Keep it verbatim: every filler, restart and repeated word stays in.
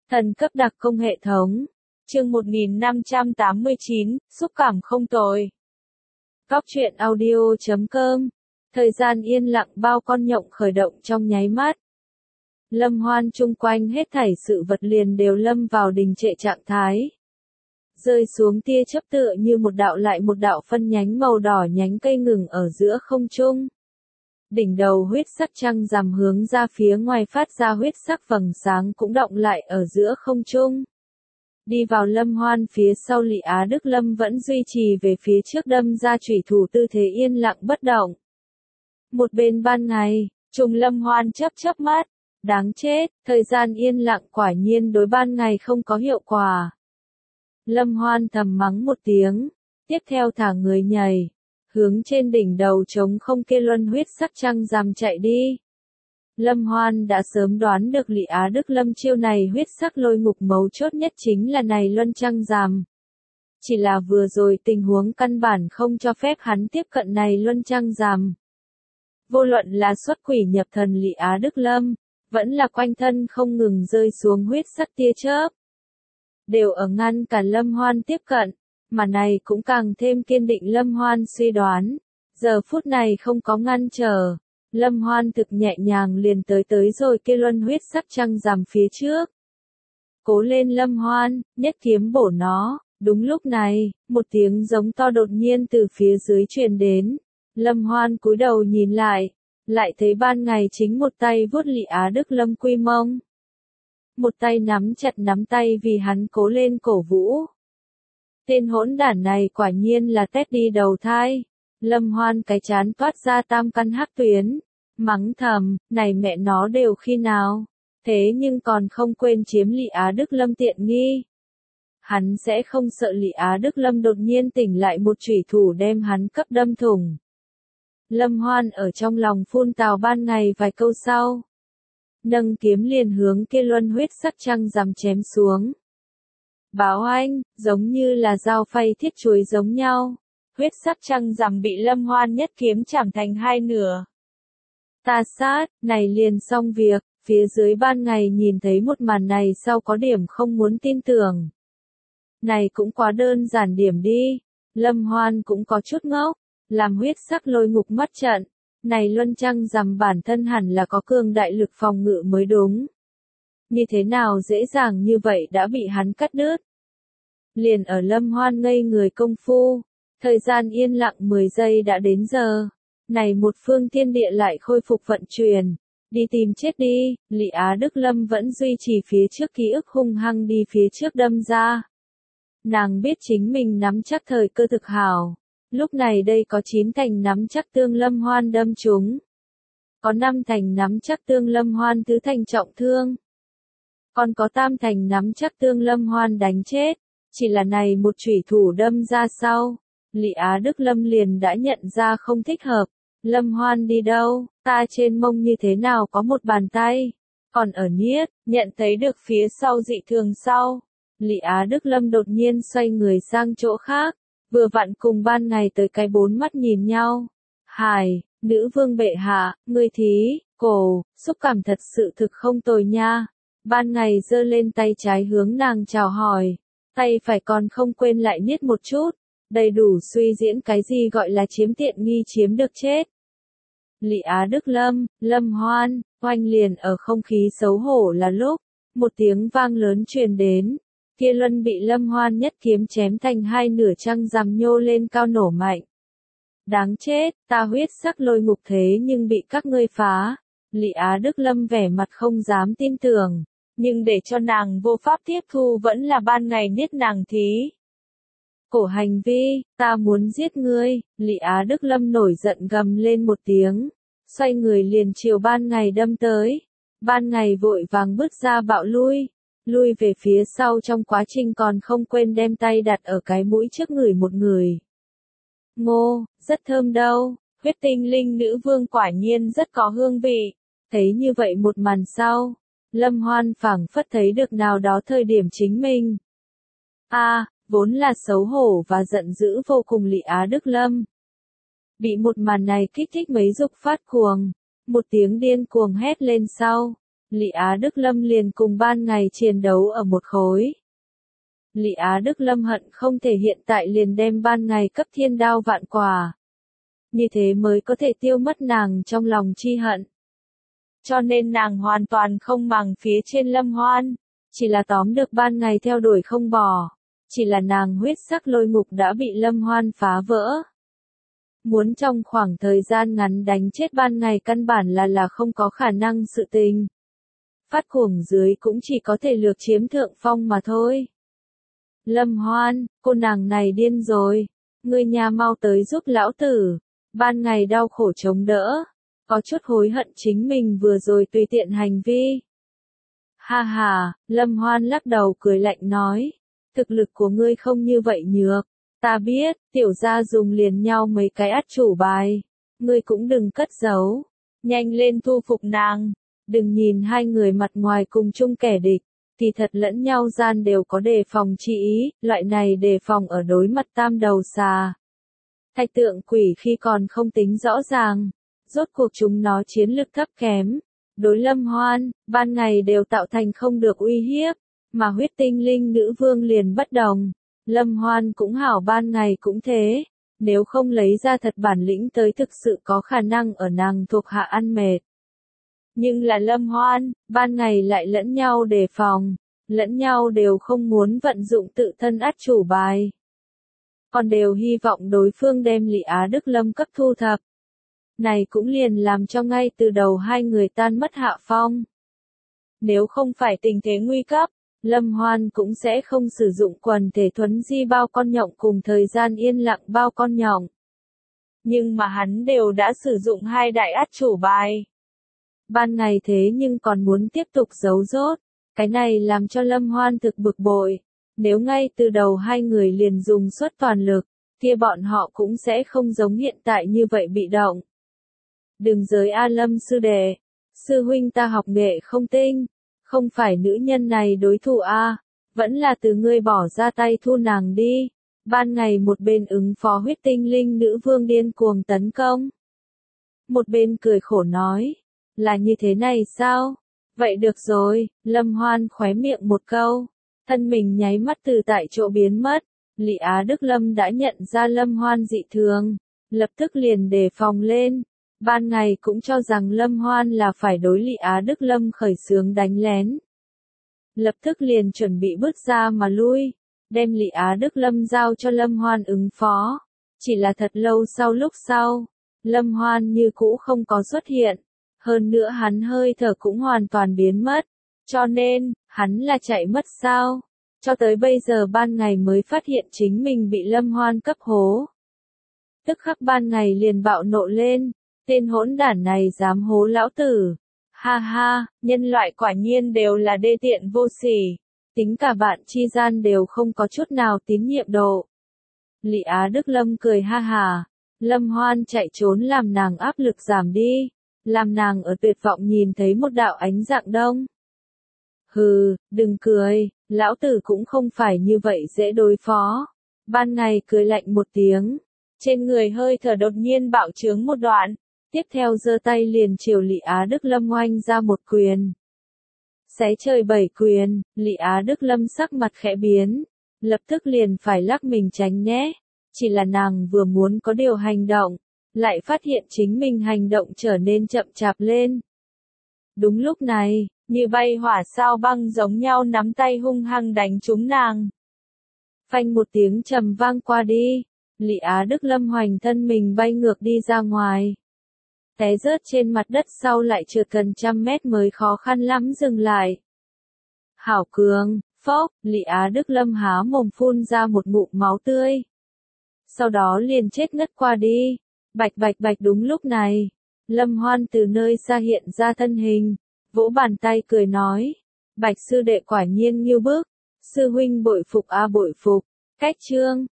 Thần cấp đặc công hệ thống. Chương một nghìn năm trăm tám mươi chín, xúc cảm không tồi. Góc truyện audio chấm com. Thời gian yên lặng bao con nhộng khởi động trong nháy mắt. Lâm Hoan chung quanh hết thảy sự vật liền đều lâm vào đình trệ trạng thái. Rơi xuống tia chớp tựa như một đạo lại một đạo phân nhánh màu đỏ nhánh cây ngừng ở giữa không trung. Đỉnh đầu huyết sắc trăng rằm hướng ra phía ngoài phát ra huyết sắc vầng sáng cũng động lại ở giữa không trung. Đi vào Lâm Hoan phía sau Lị Á Đức Lâm vẫn duy trì về phía trước đâm ra chủy thủ tư thế yên lặng bất động. Một bên ban ngày, Trùng Lâm Hoan chớp chớp mắt, đáng chết, thời gian yên lặng quả nhiên đối ban ngày không có hiệu quả. Lâm Hoan thầm mắng một tiếng, tiếp theo thả người nhảy, hướng trên đỉnh đầu trống không kia luân huyết sắc trăng rằm chạy đi. Lâm Hoan đã sớm đoán được Lị Á Đức Lâm chiêu này huyết sắc lôi ngục mấu chốt nhất chính là này luân trăng rằm. Chỉ là vừa rồi tình huống căn bản không cho phép hắn tiếp cận này luân trăng rằm. Vô luận là xuất quỷ nhập thần Lị Á Đức Lâm, vẫn là quanh thân không ngừng rơi xuống huyết sắc tia chớp, đều ở ngăn cả Lâm Hoan tiếp cận, mà này cũng càng thêm kiên định Lâm Hoan suy đoán. Giờ phút này không có ngăn trở, Lâm Hoan thực nhẹ nhàng liền tới tới rồi kia luân huyết sắc trăng rằm phía trước. Cố lên Lâm Hoan, nhất kiếm bổ nó. Đúng lúc này, một tiếng giống to đột nhiên từ phía dưới truyền đến. Lâm Hoan cúi đầu nhìn lại, lại thấy ban ngày chính một tay vuốt Lị Á Đức Lâm quy mông. Một tay nắm chặt nắm tay vì hắn cố lên cổ vũ. Tên hỗn đản này quả nhiên là tét đi đầu thai. Lâm Hoan cái chán toát ra tam căn hắc tuyến, mắng thầm, này mẹ nó đều khi nào, thế nhưng còn không quên chiếm Lị Á Đức Lâm tiện nghi. Hắn sẽ không sợ Lị Á Đức Lâm đột nhiên tỉnh lại một chủy thủ đem hắn cấp đâm thủng. Lâm Hoan ở trong lòng phun tào ban ngày vài câu sau, nâng kiếm liền hướng kia luân huyết sắc trăng rằm chém xuống. Báo anh, giống như là dao phay thiết chuối giống nhau. Huyết sắc trăng rằm bị Lâm Hoan nhất kiếm chảm thành hai nửa. Ta sát, này liền xong việc, phía dưới ban ngày nhìn thấy một màn này sau có điểm không muốn tin tưởng. Này cũng quá đơn giản điểm đi, Lâm Hoan cũng có chút ngốc, làm huyết sắc lôi ngục mất trận. Này luân trăng rằm bản thân hẳn là có cường đại lực phòng ngự mới đúng. Như thế nào dễ dàng như vậy đã bị hắn cắt đứt. Liền ở Lâm Hoan ngây người công phu. Thời gian yên lặng mười giây đã đến giờ. Này một phương thiên địa lại khôi phục vận chuyển. Đi tìm chết đi, Lị Á Đức Lâm vẫn duy trì phía trước ký ức hung hăng đi phía trước đâm ra. Nàng biết chính mình nắm chắc thời cơ thực hảo. Lúc này đây có chín thành nắm chắc tương Lâm Hoan đâm trúng. Có năm thành nắm chắc tương Lâm Hoan tứ thành trọng thương. Còn có tam thành nắm chắc tương Lâm Hoan đánh chết. Chỉ là này một chủy thủ đâm ra sau. Lị Á Đức Lâm liền đã nhận ra không thích hợp. Lâm Hoan đi đâu, ta trên mông như thế nào có một bàn tay. Còn ở niết, nhận thấy được phía sau dị thường sau. Lị Á Đức Lâm đột nhiên xoay người sang chỗ khác. Vừa vặn cùng ban ngày tới cái bốn mắt nhìn nhau. Hài, nữ vương bệ hạ, ngươi thí, cổ, xúc cảm thật sự thực không tồi nha. Ban ngày giơ lên tay trái hướng nàng chào hỏi. Tay phải còn không quên lại niết một chút. Đầy đủ suy diễn cái gì gọi là chiếm tiện nghi chiếm được chết. Lị Á Đức Lâm, Lâm Hoan, oanh liền ở không khí xấu hổ là lúc. Một tiếng vang lớn truyền đến. Kia luân bị Lâm Hoan nhất kiếm chém thành hai nửa trăng rằm nhô lên cao nổ mạnh. Đáng chết, ta huyết sắc lôi ngục thế nhưng bị các ngươi phá. Lị Á Đức Lâm vẻ mặt không dám tin tưởng. Nhưng để cho nàng vô pháp tiếp thu vẫn là ban ngày niết nàng thí. Cổ hành vi, ta muốn giết ngươi, Lị Á Đức Lâm nổi giận gầm lên một tiếng. Xoay người liền chiều ban ngày đâm tới. Ban ngày vội vàng bước ra bạo lui. Lui về phía sau trong quá trình còn không quên đem tay đặt ở cái mũi trước người một người. Ngô, rất thơm đâu, huyết tinh linh nữ vương quả nhiên rất có hương vị. Thấy như vậy một màn sau, Lâm Hoan phảng phất thấy được nào đó thời điểm chính mình. A, à, vốn là xấu hổ và giận dữ vô cùng Lị Á Đức Lâm. Bị một màn này kích thích mấy dục phát cuồng, một tiếng điên cuồng hét lên sau. Lý Á Đức Lâm liền cùng ban ngày chiến đấu ở một khối. Lý Á Đức Lâm hận không thể hiện tại liền đem ban ngày cấp thiên đao vạn quả. Như thế mới có thể tiêu mất nàng trong lòng chi hận. Cho nên nàng hoàn toàn không màng phía trên Lâm Hoan, chỉ là tóm được ban ngày theo đuổi không bỏ. Chỉ là nàng huyết sắc lôi ngục đã bị Lâm Hoan phá vỡ. Muốn trong khoảng thời gian ngắn đánh chết ban ngày căn bản là là không có khả năng sự tình. Phát cuồng dưới cũng chỉ có thể lược chiếm thượng phong mà thôi. Lâm Hoan, cô nàng này điên rồi. Ngươi nhà mau tới giúp lão tử. Ban ngày đau khổ chống đỡ. Có chút hối hận chính mình vừa rồi tùy tiện hành vi. Ha ha, Lâm Hoan lắc đầu cười lạnh nói. Thực lực của ngươi không như vậy nhược. Ta biết, tiểu gia dùng liền nhau mấy cái át chủ bài. Ngươi cũng đừng cất giấu. Nhanh lên thu phục nàng. Đừng nhìn hai người mặt ngoài cùng chung kẻ địch. Thì thật lẫn nhau gian đều có đề phòng chi ý. Loại này đề phòng ở đối mặt tam đầu xà. Thạch tượng quỷ khi còn không tính rõ ràng. Rốt cuộc chúng nó chiến lực thấp kém. Đối Lâm Hoan, ban ngày đều tạo thành không được uy hiếp. Mà huyết tinh linh nữ vương liền bất đồng. Lâm Hoan cũng hảo ban ngày cũng thế. Nếu không lấy ra thật bản lĩnh tới thực sự có khả năng ở nàng thuộc hạ ăn mệt. Nhưng là Lâm Hoan, ban ngày lại lẫn nhau đề phòng. Lẫn nhau đều không muốn vận dụng tự thân át chủ bài. Còn đều hy vọng đối phương đem Lý Á Đức Lâm cấp thu thập. Này cũng liền làm cho ngay từ đầu hai người tan mất hạ phong. Nếu không phải tình thế nguy cấp, Lâm Hoan cũng sẽ không sử dụng quần thể thuấn di bao con nhộng cùng thời gian yên lặng bao con nhộng. Nhưng mà hắn đều đã sử dụng hai đại át chủ bài. Ban ngày thế nhưng còn muốn tiếp tục giấu rốt. Cái này làm cho Lâm Hoan thực bực bội. Nếu ngay từ đầu hai người liền dùng suốt toàn lực, kia bọn họ cũng sẽ không giống hiện tại như vậy bị động. Đừng giới A Lâm sư đệ, sư huynh ta học nghệ không tinh, không phải nữ nhân này đối thủ A, vẫn là từ ngươi bỏ ra tay thu nàng đi. Ban ngày một bên ứng phó huyết tinh linh nữ vương điên cuồng tấn công. Một bên cười khổ nói, là như thế này sao? Vậy được rồi, Lâm Hoan khóe miệng một câu, thân mình nháy mắt từ tại chỗ biến mất. Lý Á Đức Lâm đã nhận ra Lâm Hoan dị thường, lập tức liền đề phòng lên. Ban ngày cũng cho rằng Lâm Hoan là phải đối Lý Á Đức Lâm khởi xướng đánh lén. Lập tức liền chuẩn bị bước ra mà lui, đem Lý Á Đức Lâm giao cho Lâm Hoan ứng phó. Chỉ là thật lâu sau lúc sau, Lâm Hoan như cũ không có xuất hiện. Hơn nữa hắn hơi thở cũng hoàn toàn biến mất. Cho nên, hắn là chạy mất sao? Cho tới bây giờ ban ngày mới phát hiện chính mình bị Lâm Hoan cấp hố. Tức khắc ban ngày liền bạo nộ lên. Tên hỗn đản này dám hố lão tử. Ha ha, nhân loại quả nhiên đều là đê tiện vô sỉ. Tính cả bạn chi gian đều không có chút nào tín nhiệm độ. Lý Á Đức Lâm cười ha hà. Lâm Hoan chạy trốn làm nàng áp lực giảm đi. Làm nàng ở tuyệt vọng nhìn thấy một đạo ánh dạng đông. Hừ, đừng cười, lão tử cũng không phải như vậy dễ đối phó. Ban ngày cười lạnh một tiếng. Trên người hơi thở đột nhiên bạo trướng một đoạn. Tiếp theo giơ tay liền chiều Lý Á Đức Lâm oanh ra một quyền. Xé trời bảy quyền, Lý Á Đức Lâm sắc mặt khẽ biến. Lập tức liền phải lắc mình tránh né. Chỉ là nàng vừa muốn có điều hành động. Lại phát hiện chính mình hành động trở nên chậm chạp lên. Đúng lúc này, như bay hỏa sao băng giống nhau nắm tay hung hăng đánh trúng nàng. Phanh một tiếng trầm vang qua đi, Lý Á Đức Lâm hoành thân mình bay ngược đi ra ngoài. Té rớt trên mặt đất sau lại trượt gần trăm mét mới khó khăn lắm dừng lại. Hảo cường, phốc, Lý Á Đức Lâm há mồm phun ra một ngụm máu tươi. Sau đó liền chết ngất qua đi. Bạch bạch bạch đúng lúc này, Lâm Hoan từ nơi xa hiện ra thân hình, vỗ bàn tay cười nói, Bạch sư đệ quả nhiên nghiêu bức, sư huynh bội phục a bội phục, cách chương.